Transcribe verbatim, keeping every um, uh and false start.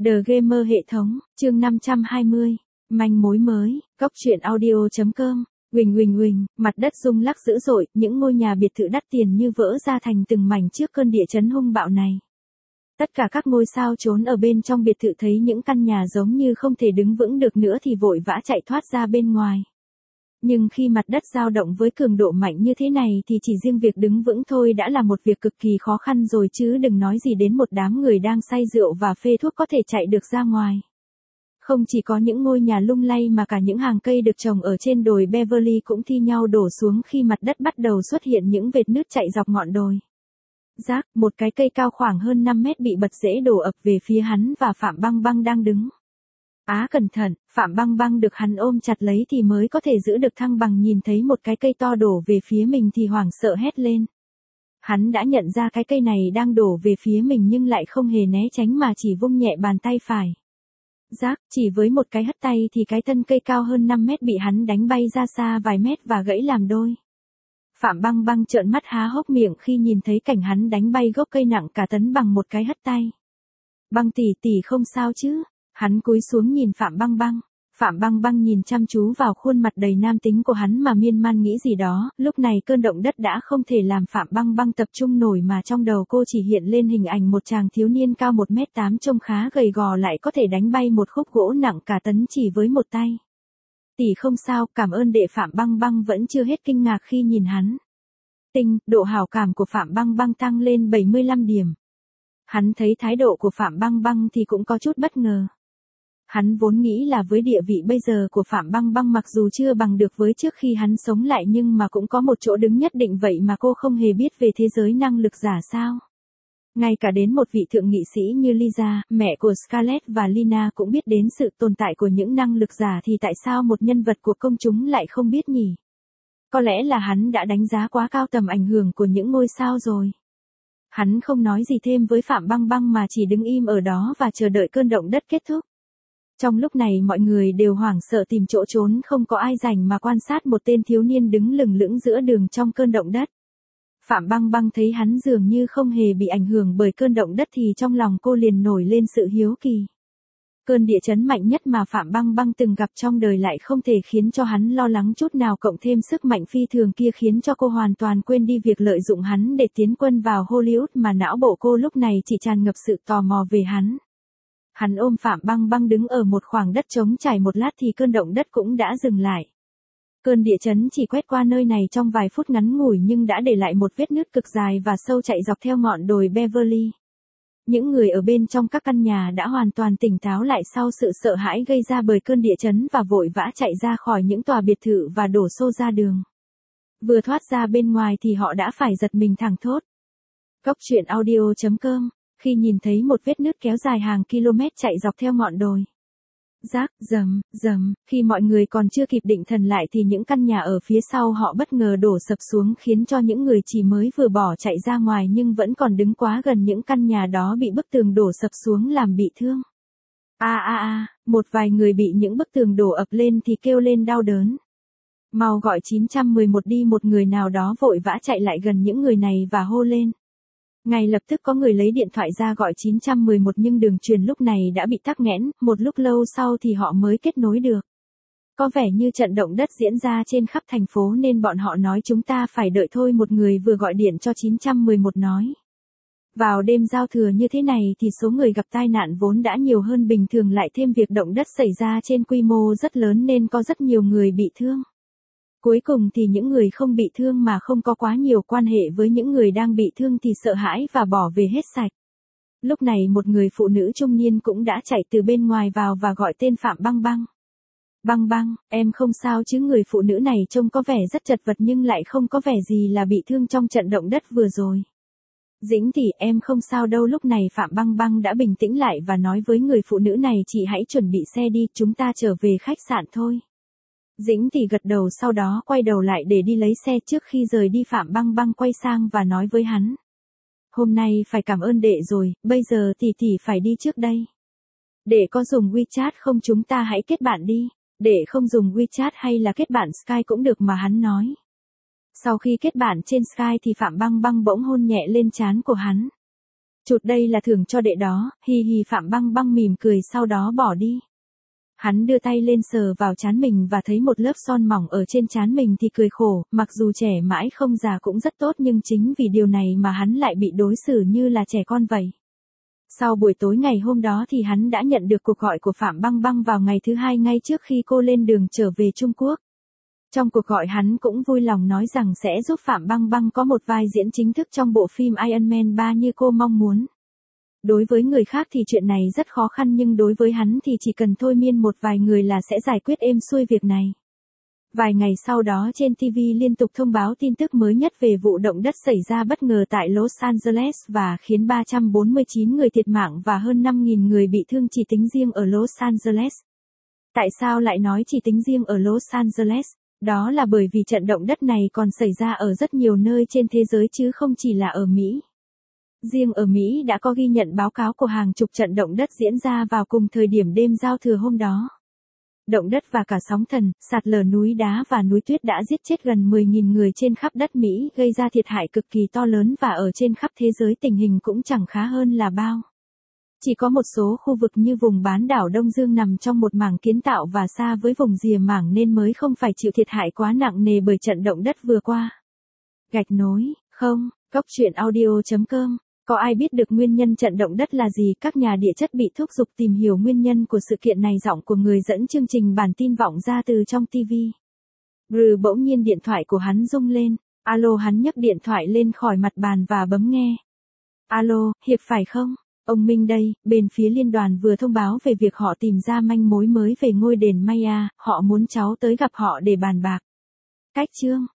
The Gamer hệ thống, chương năm trăm hai mươi, manh mối mới, Cóc truyện audio chấm com. Huỳnh huỳnh huỳnh, mặt đất rung lắc dữ dội, những ngôi nhà biệt thự đắt tiền như vỡ ra thành từng mảnh trước cơn địa chấn hung bạo này. Tất cả các ngôi sao trốn ở bên trong biệt thự thấy những căn nhà giống như không thể đứng vững được nữa thì vội vã chạy thoát ra bên ngoài. Nhưng khi mặt đất dao động với cường độ mạnh như thế này thì chỉ riêng việc đứng vững thôi đã là một việc cực kỳ khó khăn rồi chứ đừng nói gì đến một đám người đang say rượu và phê thuốc có thể chạy được ra ngoài. Không chỉ có những ngôi nhà lung lay mà cả những hàng cây được trồng ở trên đồi Beverly cũng thi nhau đổ xuống khi mặt đất bắt đầu xuất hiện những vệt nứt chạy dọc ngọn đồi. Rác, một cái cây cao khoảng hơn năm mét bị bật rễ đổ ập về phía hắn và Phạm Băng Băng đang đứng. Á cẩn thận, Phạm Băng Băng được hắn ôm chặt lấy thì mới có thể giữ được thăng bằng, nhìn thấy một cái cây to đổ về phía mình thì hoảng sợ hét lên. Hắn đã nhận ra cái cây này đang đổ về phía mình nhưng lại không hề né tránh mà chỉ vung nhẹ bàn tay phải. Rác, chỉ với một cái hất tay thì cái thân cây cao hơn năm mét bị hắn đánh bay ra xa vài mét và gãy làm đôi. Phạm Băng Băng trợn mắt há hốc miệng khi nhìn thấy cảnh hắn đánh bay gốc cây nặng cả tấn bằng một cái hất tay. Băng tỷ tỷ không sao chứ? Hắn cúi xuống nhìn Phạm Băng Băng. Phạm Băng Băng nhìn chăm chú vào khuôn mặt đầy nam tính của hắn mà miên man nghĩ gì đó. Lúc này cơn động đất đã không thể làm Phạm Băng Băng tập trung nổi mà trong đầu cô chỉ hiện lên hình ảnh một chàng thiếu niên cao một mét tám trông khá gầy gò lại có thể đánh bay một khúc gỗ nặng cả tấn chỉ với một tay. Tỷ không sao, cảm ơn đệ. Phạm Băng Băng vẫn chưa hết kinh ngạc khi nhìn hắn. Tinh, độ hảo cảm của Phạm Băng Băng tăng lên bảy mươi lăm điểm. Hắn thấy thái độ của Phạm Băng Băng thì cũng có chút bất ngờ. Hắn vốn nghĩ là với địa vị bây giờ của Phạm Băng Băng mặc dù chưa bằng được với trước khi hắn sống lại nhưng mà cũng có một chỗ đứng nhất định, vậy mà cô không hề biết về thế giới năng lực giả sao. Ngay cả đến một vị thượng nghị sĩ như Lisa, mẹ của Scarlett và Lina cũng biết đến sự tồn tại của những năng lực giả thì tại sao một nhân vật của công chúng lại không biết nhỉ? Có lẽ là hắn đã đánh giá quá cao tầm ảnh hưởng của những ngôi sao rồi. Hắn không nói gì thêm với Phạm Băng Băng mà chỉ đứng im ở đó và chờ đợi cơn động đất kết thúc. Trong lúc này mọi người đều hoảng sợ tìm chỗ trốn, không có ai rảnh mà quan sát một tên thiếu niên đứng lửng lững giữa đường trong cơn động đất. Phạm Băng Băng thấy hắn dường như không hề bị ảnh hưởng bởi cơn động đất thì trong lòng cô liền nổi lên sự hiếu kỳ. Cơn địa chấn mạnh nhất mà Phạm Băng Băng từng gặp trong đời lại không thể khiến cho hắn lo lắng chút nào, cộng thêm sức mạnh phi thường kia khiến cho cô hoàn toàn quên đi việc lợi dụng hắn để tiến quân vào Hollywood mà não bộ cô lúc này chỉ tràn ngập sự tò mò về hắn. Hắn ôm Phạm Băng Băng đứng ở một khoảng đất trống trải một lát thì cơn động đất cũng đã dừng lại. Cơn địa chấn chỉ quét qua nơi này trong vài phút ngắn ngủi nhưng đã để lại một vết nứt cực dài và sâu chạy dọc theo ngọn đồi Beverly. Những người ở bên trong các căn nhà đã hoàn toàn tỉnh táo lại sau sự sợ hãi gây ra bởi cơn địa chấn và vội vã chạy ra khỏi những tòa biệt thự và đổ xô ra đường. Vừa thoát ra bên ngoài thì họ đã phải giật mình thẳng thốt. Cóc truyện audio chấm com. Khi nhìn thấy một vết nứt kéo dài hàng km chạy dọc theo ngọn đồi. Rác, rầm, rầm, khi mọi người còn chưa kịp định thần lại thì những căn nhà ở phía sau họ bất ngờ đổ sập xuống khiến cho những người chỉ mới vừa bỏ chạy ra ngoài nhưng vẫn còn đứng quá gần những căn nhà đó bị bức tường đổ sập xuống làm bị thương. A a a, một vài người bị những bức tường đổ ập lên thì kêu lên đau đớn. Mau gọi chín một một đi. Một người nào đó vội vã chạy lại gần những người này và hô lên. Ngay lập tức có người lấy điện thoại ra gọi chín một một nhưng đường truyền lúc này đã bị tắc nghẽn, một lúc lâu sau thì họ mới kết nối được. Có vẻ như trận động đất diễn ra trên khắp thành phố nên bọn họ nói chúng ta phải đợi thôi, một người vừa gọi điện cho chín một một nói. Vào đêm giao thừa như thế này thì số người gặp tai nạn vốn đã nhiều hơn bình thường, lại thêm việc động đất xảy ra trên quy mô rất lớn nên có rất nhiều người bị thương. Cuối cùng thì những người không bị thương mà không có quá nhiều quan hệ với những người đang bị thương thì sợ hãi và bỏ về hết sạch. Lúc này một người phụ nữ trung niên cũng đã chạy từ bên ngoài vào và gọi tên Phạm Băng Băng. Băng Băng, em không sao chứ? Người phụ nữ này trông có vẻ rất chật vật nhưng lại không có vẻ gì là bị thương trong trận động đất vừa rồi. Dĩnh tỷ, em không sao đâu. Lúc này Phạm Băng Băng đã bình tĩnh lại và nói với người phụ nữ này, chị hãy chuẩn bị xe đi, chúng ta trở về khách sạn thôi. Dĩnh tỷ gật đầu, sau đó quay đầu lại để đi lấy xe. Trước khi rời đi Phạm Băng Băng quay sang và nói với hắn. Hôm nay phải cảm ơn đệ rồi, bây giờ tỷ tỷ phải đi trước đây. Đệ có dùng WeChat không? Chúng ta hãy kết bạn đi. Đệ không dùng WeChat hay là kết bạn Skype cũng được mà, hắn nói. Sau khi kết bạn trên Skype thì Phạm Băng Băng bỗng hôn nhẹ lên trán của hắn. Chụt đây là thưởng cho đệ đó, hi hi Phạm Băng Băng mỉm cười sau đó bỏ đi. Hắn đưa tay lên sờ vào trán mình và thấy một lớp son mỏng ở trên trán mình thì cười khổ, mặc dù trẻ mãi không già cũng rất tốt nhưng chính vì điều này mà hắn lại bị đối xử như là trẻ con vậy. Sau buổi tối ngày hôm đó thì hắn đã nhận được cuộc gọi của Phạm Băng Băng vào ngày thứ hai ngay trước khi cô lên đường trở về Trung Quốc. Trong cuộc gọi hắn cũng vui lòng nói rằng sẽ giúp Phạm Băng Băng có một vai diễn chính thức trong bộ phim Iron Man ba như cô mong muốn. Đối với người khác thì chuyện này rất khó khăn nhưng đối với hắn thì chỉ cần thôi miên một vài người là sẽ giải quyết êm xuôi việc này. Vài ngày sau đó trên ti vi liên tục thông báo tin tức mới nhất về vụ động đất xảy ra bất ngờ tại Los Angeles và khiến ba trăm bốn mươi chín người thiệt mạng và hơn năm nghìn người bị thương chỉ tính riêng ở Los Angeles. Tại sao lại nói chỉ tính riêng ở Los Angeles? Đó là bởi vì trận động đất này còn xảy ra ở rất nhiều nơi trên thế giới chứ không chỉ là ở Mỹ. Riêng ở Mỹ đã có ghi nhận báo cáo của hàng chục trận động đất diễn ra vào cùng thời điểm đêm giao thừa hôm đó. Động đất và cả sóng thần, sạt lở núi đá và núi tuyết đã giết chết gần mười nghìn người trên khắp đất Mỹ, gây ra thiệt hại cực kỳ to lớn và ở trên khắp thế giới tình hình cũng chẳng khá hơn là bao. Chỉ có một số khu vực như vùng bán đảo Đông Dương nằm trong một mảng kiến tạo và xa với vùng rìa mảng nên mới không phải chịu thiệt hại quá nặng nề bởi trận động đất vừa qua. Gạch nối, không, Cốc truyện audio chấm com. Có ai biết được nguyên nhân trận động đất là gì? Các nhà địa chất bị thúc giục tìm hiểu nguyên nhân của sự kiện này. Giọng của người dẫn chương trình bản tin vọng ra từ trong ti vi. Rừ bỗng nhiên điện thoại của hắn rung lên. Alo, hắn nhấc điện thoại lên khỏi mặt bàn và bấm nghe. Alo, Hiệp phải không? Ông Minh đây, bên phía liên đoàn vừa thông báo về việc họ tìm ra manh mối mới về ngôi đền Maya, họ muốn cháu tới gặp họ để bàn bạc. Cách chương